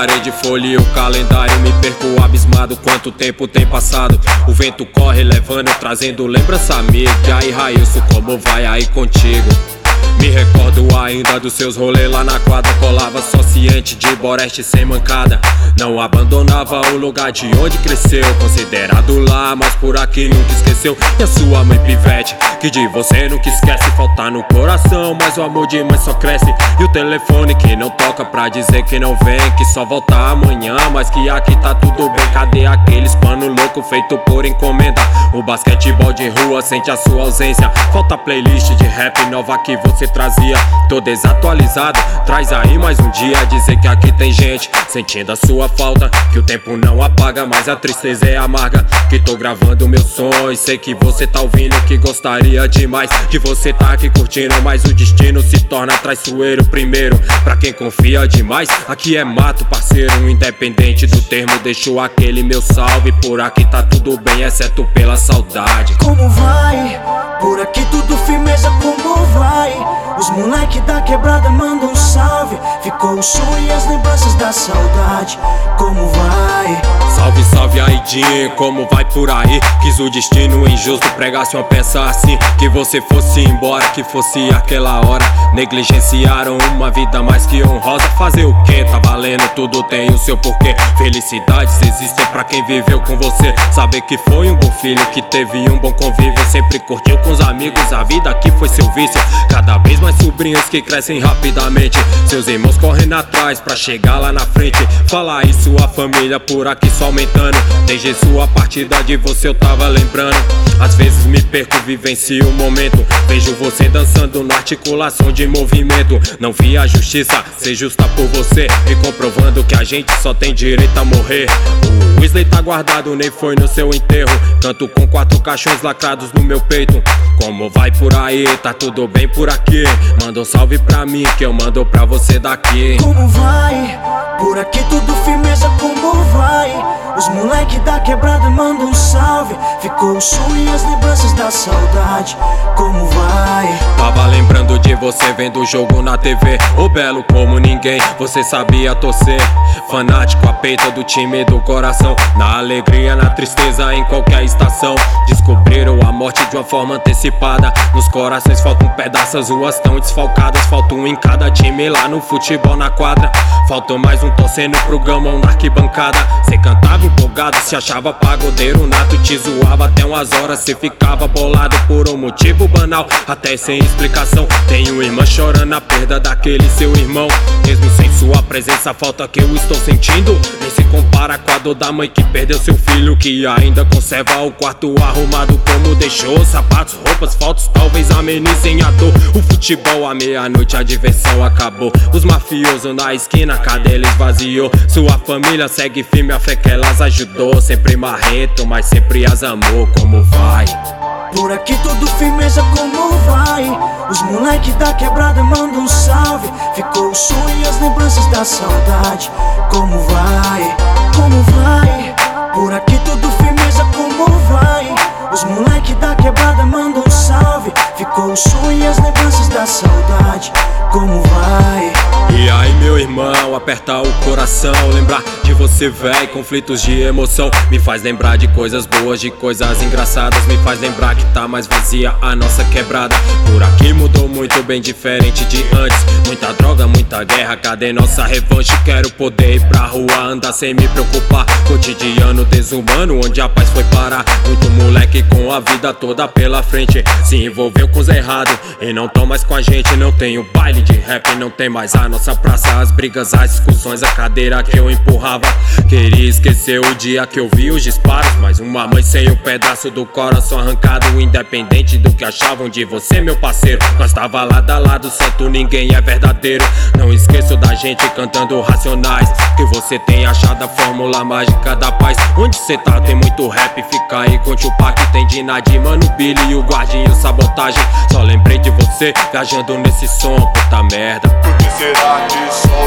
parede, folheio o calendário. Me perco abismado, quanto tempo tem passado. O vento corre levando, trazendo lembrança amiga. E aí, Railson, como vai aí contigo? Me recordo ainda dos seus rolês lá na quadra. Colava só ciente de boreste sem mancada. Não abandonava o lugar de onde cresceu. Considerado lá, mas por aqui nunca esqueceu. E a sua mãe pivete, que de você nunca esquece. Falta no coração, mas o amor de mãe só cresce. E o telefone que não toca pra dizer que não vem, que só volta amanhã, mas que aqui tá tudo bem. Cadê aqueles pano louco feito por encomenda? O basquetebol de rua sente a sua ausência. Falta playlist de rap nova que você trazia, tô desatualizado. Traz aí mais um dia, dizer que aqui tem gente sentindo a sua falta, que o tempo não apaga, mas a tristeza é amarga. Que tô gravando meu som e sei que você tá ouvindo, que gostaria demais de você tá aqui curtindo, mas o destino se torna traiçoeiro primeiro. Pra quem confia demais, aqui é mato, parceiro. Independente do termo, deixo aquele meu salve. Por aqui tá tudo bem, exceto pela saudade. Como vai? Por aqui tudo firmeza, como vai? Os moleque da quebrada mandam um salve. Ficou o som e as lembranças da saudade. Como vai? Salve, salve Aidinho, como vai por aí? Quis o destino injusto pregasse uma peça assim, que você fosse embora, que fosse aquela hora. Negligenciaram uma vida mais que honrosa. Fazer o que? Tá valendo, tudo tem o seu porquê. Felicidades existem pra quem viveu com você. Saber que foi um bom filho, que teve um bom convívio. Sempre curtiu com os amigos, a vida aqui foi seu vício. Cada vez mais sobrinhos que crescem rapidamente. Seus irmãos correndo atrás pra chegar lá na frente. Fala aí sua família por aqui só aumentando. Desde sua partida de você eu tava lembrando. Às vezes me perco, vivencio o momento. Vejo você dançando na articulação de movimento. Não vi a justiça ser justa por você, me comprovando que a gente só tem direito a morrer. O Weasley tá guardado, nem foi no seu enterro. Canto com 4 caixões lacrados no meu peito. Como vai por aí? Tá tudo bem por aqui? Manda um salve pra mim que eu mando pra você daqui. Como vai? Por aqui tudo firmeza, como vai? Os moleque da quebrada mandam um salve. Ficou o som e as lembranças da saudade. Como vai? Tava lembrando de você vendo o jogo na TV. O belo como ninguém, você sabia torcer. Fanático, a peita do time do coração. Na alegria, na tristeza, em qualquer estação. Descobriram a morte de uma forma antecipada. Nos corações faltam pedaços, as ruas tão desfalcadas. Falta um em cada time lá no futebol na quadra. Faltou mais um torcendo pro gamão na arquibancada. Cê cantava empolgado, se achava pagodeiro nato. Te zoava até umas horas, cê ficava bolado por um motivo banal, até sem explicação. Tem uma irmã chorando a perda daquele seu irmão. Mesmo sem sua presença, a falta que eu estou sentindo nem se compara com a dor da mãe que perdeu seu filho, que ainda conserva o quarto arrumado como deixou. Sapatos, roupas, fotos talvez amenizem a dor. O futebol à meia-noite, a diversão acabou. Os mafiosos na esquina, cadê ele esvaziou? Sua família segue firme, a fé que elas ajudou. Sempre marrento, mas sempre as amou. Como vai? Por aqui tudo firmeza, como vai? Os moleque da quebrada mandam um salve. Ficou o som e as lembranças da saudade. Como vai? Como vai? Por aqui tudo firmeza, como vai? Os moleque da quebrada mandam um salve. Ficou o som e as lembranças da saudade. Como vai? E aí meu irmão, apertar o coração. Lembrar de você, véi, conflitos de emoção. Me faz lembrar de coisas boas, de coisas engraçadas. Me faz lembrar que tá mais vazia a nossa quebrada. Por aqui mudou muito, bem diferente de antes. Muita droga, muita guerra, cadê nossa revanche? Quero poder ir pra rua, andar sem me preocupar. Cotidiano desumano, onde a paz foi parar. Muito moleque com a vida toda pela frente. Se envolveu com os errados e não tão mais com a gente. Não tem o baile de rap, não tem mais a nossa praça. As brigas, as discussões, a cadeira que eu empurrava. Queria esquecer o dia que eu vi os disparos, mas uma mãe sem um pedaço do coração arrancado. Independente do que achavam de você, meu parceiro, nós tava lado a lado, certo, ninguém é verdadeiro. Não esqueço da gente cantando Racionais, que você tem achado a fórmula mágica da paz. Onde cê tá tem muito rap, fica aí com o Tupac. Tem Dinadi, Mano, Billy e o Guardinho Sabotagem. Só lembrei de você viajando nesse som, puta merda. Por que será que só os caras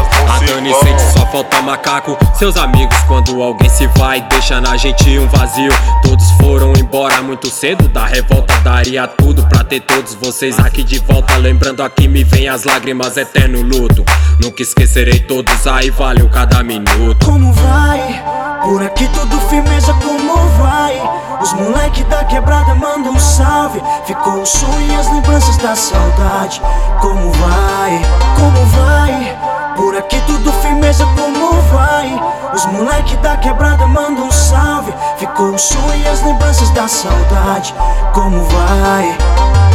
A Dani sente, só falta macaco. Seus amigos quando alguém se vai, deixa na gente um vazio. Todos foram embora muito cedo, da revolta daria tudo pra ter todos vocês aqui de volta. Lembrando aqui me vem as lágrimas, eterno luto. Nunca esquecerei todos, aí valeu cada minuto. Como vai? Por aqui tudo firmeza, como vai? Os moleque da quebrada mandam um salve. Ficou o som e as lembranças da saudade. Como vai? Como vai? Por aqui tudo firmeza, como vai? Os moleque da quebrada mandam um salve. Ficou o som e as lembranças da saudade. Como vai?